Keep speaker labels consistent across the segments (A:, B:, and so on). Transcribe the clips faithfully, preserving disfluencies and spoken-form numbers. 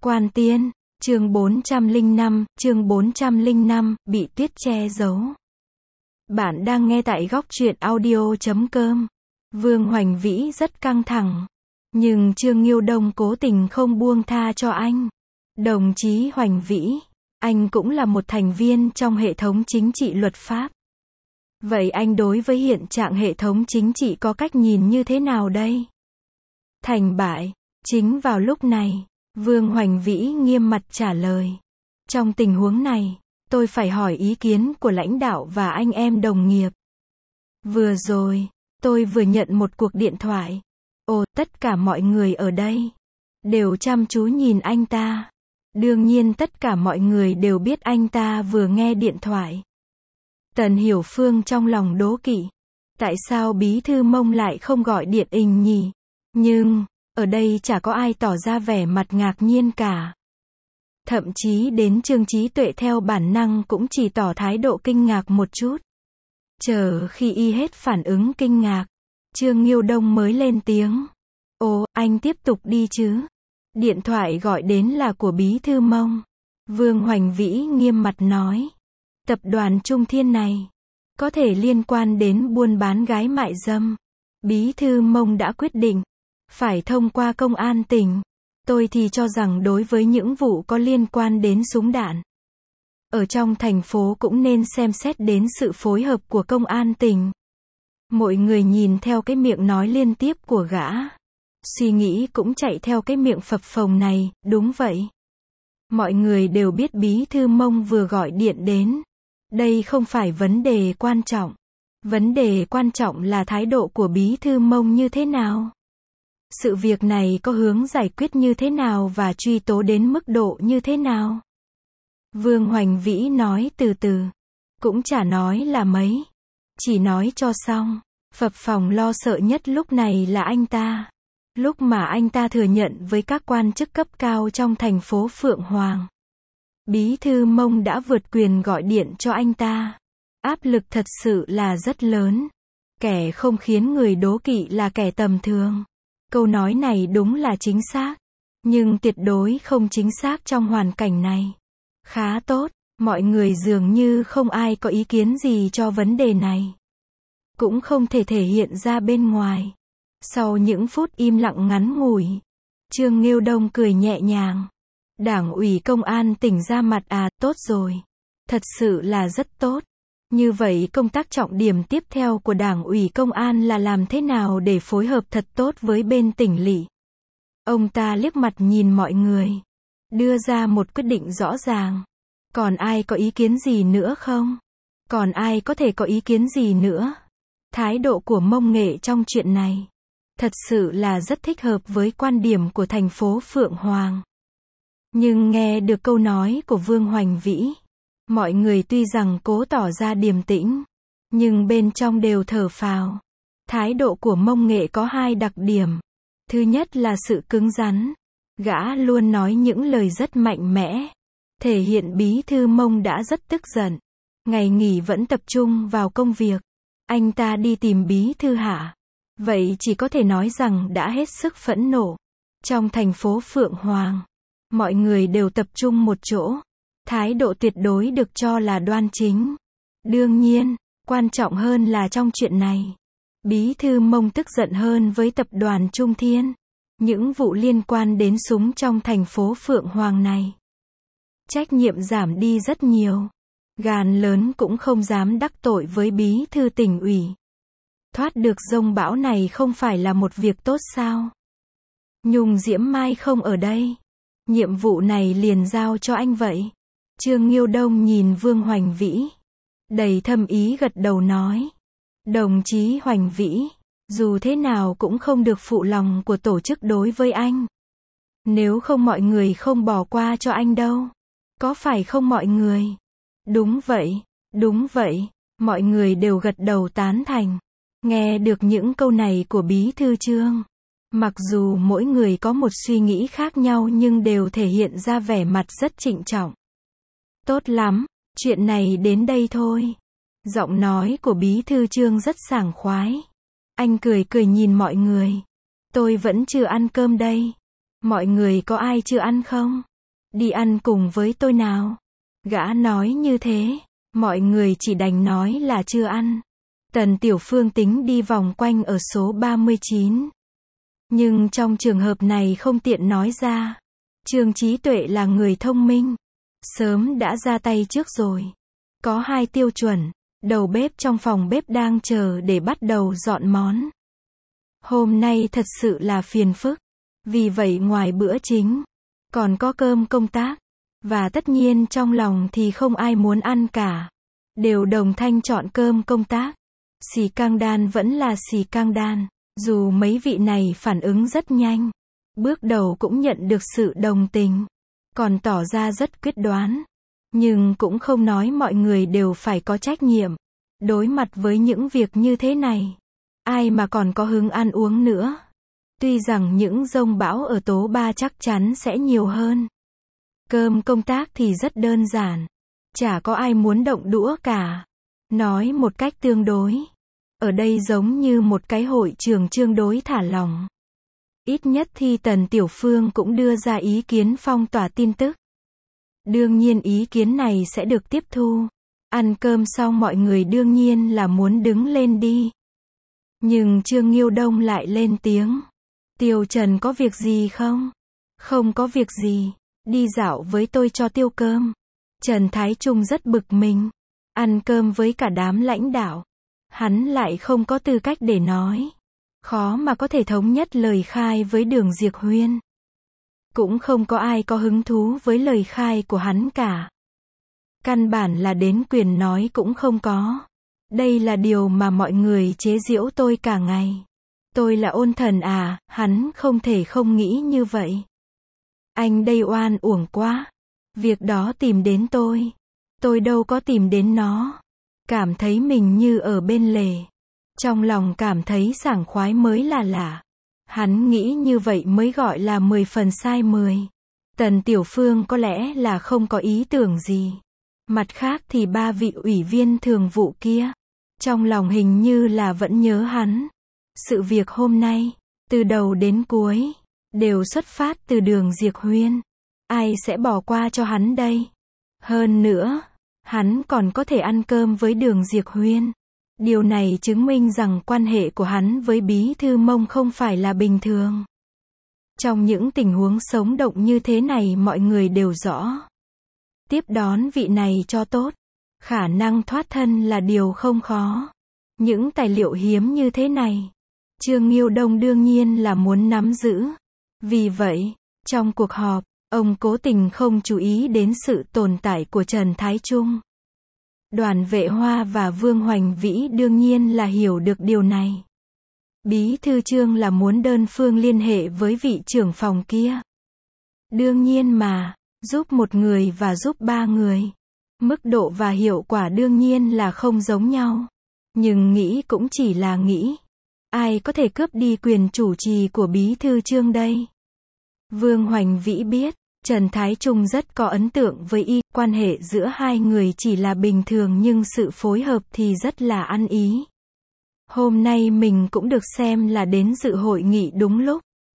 A: Quan Tiên, chương bốn trăm lẻ năm, chương bốn trăm lẻ năm, bị tuyết che giấu. Bạn đang nghe tại góc truyện audio chấm com. Vương Hoành Vĩ rất căng thẳng, nhưng Trương Nghiêu Đông cố tình không buông tha cho anh. Đồng chí Hoành Vĩ, anh cũng là một thành viên trong hệ thống chính trị luật pháp. Vậy anh đối với hiện trạng hệ thống chính trị có cách nhìn như thế nào đây? Thành bại. Chính vào lúc này, Vương Hoành Vĩ nghiêm mặt trả lời. Trong tình huống này, tôi phải hỏi ý kiến của lãnh đạo và anh em đồng nghiệp. Vừa rồi, tôi vừa nhận một cuộc điện thoại. Ồ, tất cả mọi người ở đây đều chăm chú nhìn anh ta. Đương nhiên tất cả mọi người đều biết anh ta vừa nghe điện thoại. Tần Hiểu Phương trong lòng đố kỵ. Tại sao Bí thư Mông lại không gọi điện ình nhỉ? Nhưng, ở đây chả có ai tỏ ra vẻ mặt ngạc nhiên cả. Thậm chí đến Trương Trí Tuệ theo bản năng cũng chỉ tỏ thái độ kinh ngạc một chút. Chờ khi y hết phản ứng kinh ngạc, Trương Nghiêu Đông mới lên tiếng. Ồ, anh tiếp tục đi chứ. Điện thoại gọi đến là của Bí thư Mông. Vương Hoành Vĩ nghiêm mặt nói. Tập đoàn Trung Thiên này có thể liên quan đến buôn bán gái mại dâm. Bí thư Mông đã quyết định phải thông qua công an tỉnh. Tôi thì cho rằng đối với những vụ có liên quan đến súng đạn ở trong thành phố cũng nên xem xét đến sự phối hợp của công an tỉnh. Mọi người nhìn theo cái miệng nói liên tiếp của gã, suy nghĩ cũng chạy theo cái miệng phập phồng này. Đúng vậy, mọi người đều biết Bí thư Mông vừa gọi điện đến. Đây không phải vấn đề quan trọng. Vấn đề quan trọng là thái độ của Bí thư Mông như thế nào. Sự việc này có hướng giải quyết như thế nào và truy tố đến mức độ như thế nào? Vương Hoành Vĩ nói từ từ. Cũng chả nói là mấy. Chỉ nói cho xong. Phập phồng lo sợ nhất lúc này là anh ta. Lúc mà anh ta thừa nhận với các quan chức cấp cao trong thành phố Phượng Hoàng. Bí thư Mông đã vượt quyền gọi điện cho anh ta. Áp lực thật sự là rất lớn. Kẻ không khiến người đố kỵ là kẻ tầm thường. Câu nói này đúng là chính xác, nhưng tuyệt đối không chính xác trong hoàn cảnh này. Khá tốt, mọi người dường như không ai có ý kiến gì cho vấn đề này. Cũng không thể thể hiện ra bên ngoài. Sau những phút im lặng ngắn ngủi, Trương Nghiêu Đông cười nhẹ nhàng. Đảng ủy công an tỉnh ra mặt à, tốt rồi. Thật sự là rất tốt. Như vậy công tác trọng điểm tiếp theo của Đảng ủy công an là làm thế nào để phối hợp thật tốt với bên tỉnh lỵ. Ông ta liếc mặt nhìn mọi người, đưa ra một quyết định rõ ràng. Còn ai có ý kiến gì nữa không? Còn ai có thể có ý kiến gì nữa? Thái độ của Mông Nghệ trong chuyện này thật sự là rất thích hợp với quan điểm của thành phố Phượng Hoàng. Nhưng nghe được câu nói của Vương Hoành Vĩ, mọi người tuy rằng cố tỏ ra điềm tĩnh, nhưng bên trong đều thở phào. Thái độ của Mông Nghệ có hai đặc điểm. Thứ nhất là sự cứng rắn. Gã luôn nói những lời rất mạnh mẽ, thể hiện Bí thư Mông đã rất tức giận. Ngày nghỉ vẫn tập trung vào công việc. Anh ta đi tìm Bí thư Hạ. Vậy chỉ có thể nói rằng đã hết sức phẫn nộ. Trong thành phố Phượng Hoàng, mọi người đều tập trung một chỗ. Thái độ tuyệt đối được cho là đoan chính. Đương nhiên, quan trọng hơn là trong chuyện này, Bí thư Mông tức giận hơn với tập đoàn Trung Thiên. Những vụ liên quan đến súng trong thành phố Phượng Hoàng này, trách nhiệm giảm đi rất nhiều. Gan lớn cũng không dám đắc tội với Bí thư tỉnh ủy. Thoát được giông bão này không phải là một việc tốt sao? Nhung Diễm Mai không ở đây. Nhiệm vụ này liền giao cho anh vậy. Trương Nghiêu Đông nhìn Vương Hoành Vĩ, đầy thâm ý gật đầu nói. Đồng chí Hoành Vĩ, dù thế nào cũng không được phụ lòng của tổ chức đối với anh. Nếu không mọi người không bỏ qua cho anh đâu. Có phải không mọi người? Đúng vậy, đúng vậy, mọi người đều gật đầu tán thành. Nghe được những câu này của Bí thư Trương, mặc dù mỗi người có một suy nghĩ khác nhau nhưng đều thể hiện ra vẻ mặt rất trịnh trọng. Tốt lắm, chuyện này đến đây thôi. Giọng nói của Bí thư Trương rất sảng khoái. Anh cười cười nhìn mọi người. Tôi vẫn chưa ăn cơm đây. Mọi người có ai chưa ăn không? đi ăn cùng với tôi nào. Gã nói như thế, mọi người chỉ đành nói là chưa ăn. Tần Tiểu Phương tính đi vòng quanh ở số ba mươi chín. Nhưng trong trường hợp này không tiện nói ra. Trương Trí Tuệ là người thông minh, sớm đã ra tay trước rồi. Có hai tiêu chuẩn, đầu bếp trong phòng bếp đang chờ để bắt đầu dọn món. Hôm nay thật sự là phiền phức, vì vậy ngoài bữa chính, còn có cơm công tác, và tất nhiên trong lòng thì không ai muốn ăn cả. Đều đồng thanh chọn cơm công tác. Xì cang đan vẫn là xì cang đan, dù mấy vị này phản ứng rất nhanh. Bước đầu cũng nhận được sự đồng tình, còn tỏ ra rất quyết đoán. Nhưng cũng không nói mọi người đều phải có trách nhiệm. Đối mặt với những việc như thế này, ai mà còn có hứng ăn uống nữa. Tuy rằng những dông bão ở tố ba chắc chắn sẽ nhiều hơn. Cơm công tác thì rất đơn giản. Chả có ai muốn động đũa cả. Nói một cách tương đối. Ở đây giống như một cái hội trường tương đối thả lỏng. Ít nhất thì Tần Tiểu Phương cũng đưa ra ý kiến phong tỏa tin tức. Đương nhiên ý kiến này sẽ được tiếp thu. Ăn cơm xong mọi người đương nhiên là muốn đứng lên đi. Nhưng Trương Nghiêu Đông lại lên tiếng. Tiêu Trần có việc gì không? Không có việc gì. Đi dạo với tôi cho tiêu cơm. Trần Thái Trung rất bực mình. Ăn cơm với cả đám lãnh đạo. Hắn lại không có tư cách để nói. Khó mà có thể thống nhất lời khai với Đường Diệp Huyên. Cũng không có ai có hứng thú với lời khai của hắn cả. Căn bản là đến quyền nói cũng không có. Đây là điều mà mọi người chế giễu tôi cả ngày. Tôi là ôn thần à, hắn không thể không nghĩ như vậy. Anh đây oan uổng quá. Việc đó tìm đến tôi. Tôi đâu có tìm đến nó. Cảm thấy mình như ở bên lề. Trong lòng cảm thấy sảng khoái mới là lạ. Hắn nghĩ như vậy mới gọi là mười phần sai mười. Tần Tiểu Phương có lẽ là không có ý tưởng gì. Mặt khác thì ba vị ủy viên thường vụ kia, trong lòng hình như là vẫn nhớ hắn. Sự việc hôm nay, từ đầu đến cuối, đều xuất phát từ Đường Diệp Huyên. Ai sẽ bỏ qua cho hắn đây? Hơn nữa, hắn còn có thể ăn cơm với Đường Diệp Huyên. Điều này chứng minh rằng quan hệ của hắn với Bí Thư Mông không phải là bình thường. Trong những tình huống sống động như thế này mọi người đều rõ. Tiếp đón vị này cho tốt. Khả năng thoát thân là điều không khó. Những tài liệu hiếm như thế này, Trương Nghiêu Đông đương nhiên là muốn nắm giữ. Vì vậy, trong cuộc họp, ông cố tình không chú ý đến sự tồn tại của Trần Thái Trung. Đoàn Vệ Hoa và Vương Hoành Vĩ đương nhiên là hiểu được điều này. Bí thư Trương là muốn đơn phương liên hệ với vị trưởng phòng kia. Đương nhiên mà, giúp một người và giúp ba người. Mức độ và hiệu quả đương nhiên là không giống nhau. Nhưng nghĩ cũng chỉ là nghĩ. Ai có thể cướp đi quyền chủ trì của Bí thư Trương đây? Vương Hoành Vĩ biết, Trần Thái Trung rất có ấn tượng với y, quan hệ giữa hai người chỉ là bình thường nhưng sự phối hợp thì rất là ăn ý. Hôm nay mình cũng được xem là đến dự hội nghị đúng lúc.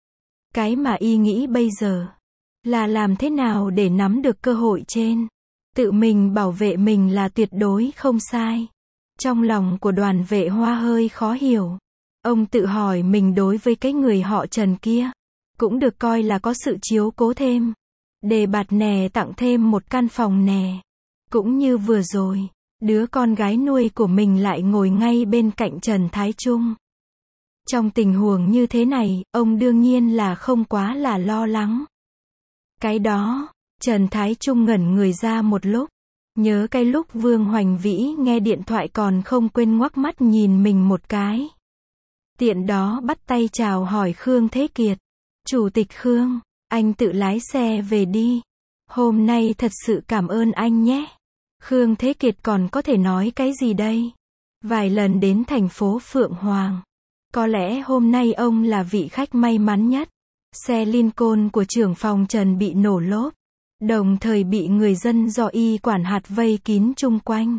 A: Cái mà y nghĩ bây giờ, là làm thế nào để nắm được cơ hội trên. Tự mình bảo vệ mình là tuyệt đối không sai. Trong lòng của Đoàn Vệ Hoa hơi khó hiểu. Ông tự hỏi mình đối với cái người họ Trần kia, cũng được coi là có sự chiếu cố thêm. Đề bạt nè tặng thêm một căn phòng nè. Cũng như vừa rồi, đứa con gái nuôi của mình lại ngồi ngay bên cạnh Trần Thái Trung. Trong tình huống như thế này, ông đương nhiên là không quá là lo lắng. Cái đó, Trần Thái Trung ngẩn người ra một lúc. Nhớ cái lúc Vương Hoành Vĩ nghe điện thoại còn không quên ngoắc mắt nhìn mình một cái. Tiện đó bắt tay chào hỏi Khương Thế Kiệt. Chủ tịch Khương, anh tự lái xe về đi. Hôm nay thật sự cảm ơn anh nhé. Khương Thế Kiệt còn có thể nói cái gì đây? Vài lần đến thành phố Phượng Hoàng. Có lẽ hôm nay ông là vị khách may mắn nhất. Xe Lincoln của trưởng phòng Trần bị nổ lốp. Đồng thời bị người dân do y quản hạt vây kín chung quanh.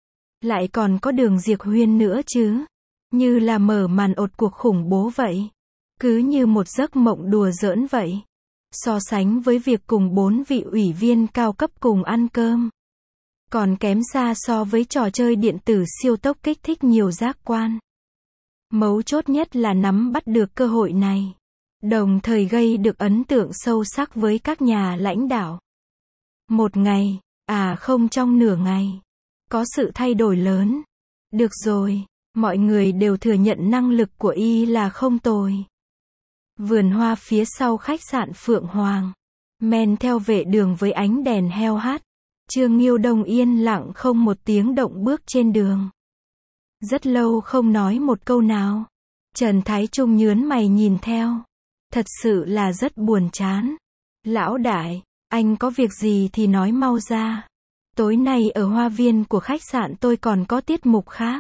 A: Lại còn có Đường Diệp Huyên nữa chứ. Như là mở màn ột cuộc khủng bố vậy. Cứ như một giấc mộng đùa giỡn vậy. So sánh với việc cùng bốn vị ủy viên cao cấp cùng ăn cơm, còn kém xa so với trò chơi điện tử siêu tốc kích thích nhiều giác quan. Mấu chốt nhất là nắm bắt được cơ hội này, đồng thời gây được ấn tượng sâu sắc với các nhà lãnh đạo. Một ngày, à không trong nửa ngày, có sự thay đổi lớn. Được rồi, mọi người đều thừa nhận năng lực của y là không tồi. Vườn hoa phía sau khách sạn Phượng Hoàng, men theo vệ đường với ánh đèn heo hắt. Trương Nghiêu Đông yên lặng không một tiếng động bước trên đường. Rất lâu không nói một câu nào. Trần Thái Trung nhướng mày nhìn theo. Thật sự là rất buồn chán. Lão đại, anh có việc gì thì nói mau ra. Tối nay ở hoa viên của khách sạn tôi còn có tiết mục khác.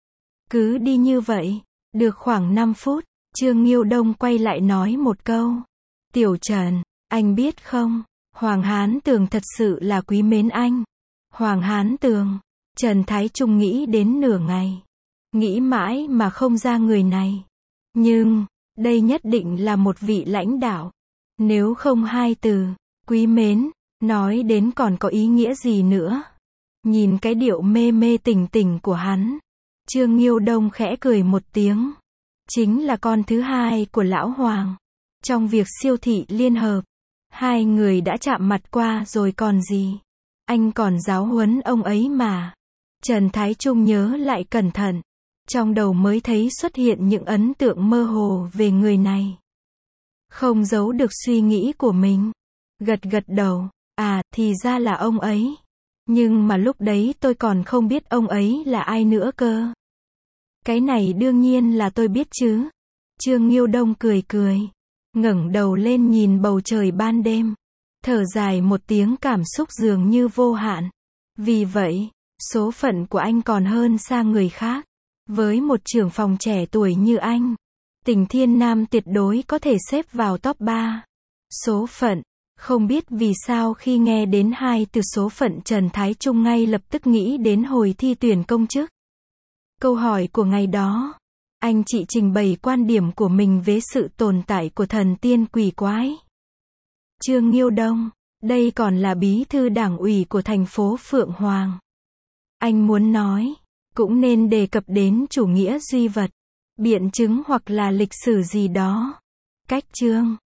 A: Cứ đi như vậy. Được khoảng năm phút, Trương Nghiêu Đông quay lại nói một câu. Tiểu Trần, anh biết không, Hoàng Hán Tường thật sự là quý mến anh. Hoàng Hán Tường, Trần Thái Trung nghĩ đến nửa ngày. Nghĩ mãi mà không ra người này. Nhưng, đây nhất định là một vị lãnh đạo. Nếu không hai từ, quý mến, nói đến còn có ý nghĩa gì nữa. Nhìn cái điệu mê mê tỉnh tỉnh của hắn, Trương Nghiêu Đông khẽ cười một tiếng. Chính là con thứ hai của Lão Hoàng. Trong việc siêu thị liên hợp, hai người đã chạm mặt qua rồi còn gì. Anh còn giáo huấn ông ấy mà. Trần Thái Trung nhớ lại cẩn thận. Trong đầu mới thấy xuất hiện những ấn tượng mơ hồ về người này. Không giấu được suy nghĩ của mình. Gật gật đầu. À, thì ra là ông ấy. Nhưng mà lúc đấy tôi còn không biết ông ấy là ai nữa cơ. Cái này đương nhiên là tôi biết chứ. Trương Nghiêu Đông cười cười. Ngẩng đầu lên nhìn bầu trời ban đêm. Thở dài một tiếng, cảm xúc dường như vô hạn. Vì vậy, số phận của anh còn hơn xa người khác. Với một trưởng phòng trẻ tuổi như anh, Tỉnh Thiên Nam tuyệt đối có thể xếp vào top ba. Số phận. Không biết vì sao khi nghe đến hai từ số phận, Trần Thái Trung ngay lập tức nghĩ đến hồi thi tuyển công chức. Câu hỏi của ngày đó, anh chị trình bày quan điểm của mình về sự tồn tại của thần tiên quỷ quái. Trương Nghiêu Đông, đây còn là bí thư đảng ủy của thành phố Phượng Hoàng. Anh muốn nói, cũng nên đề cập đến chủ nghĩa duy vật, biện chứng hoặc là lịch sử gì đó. Cách chương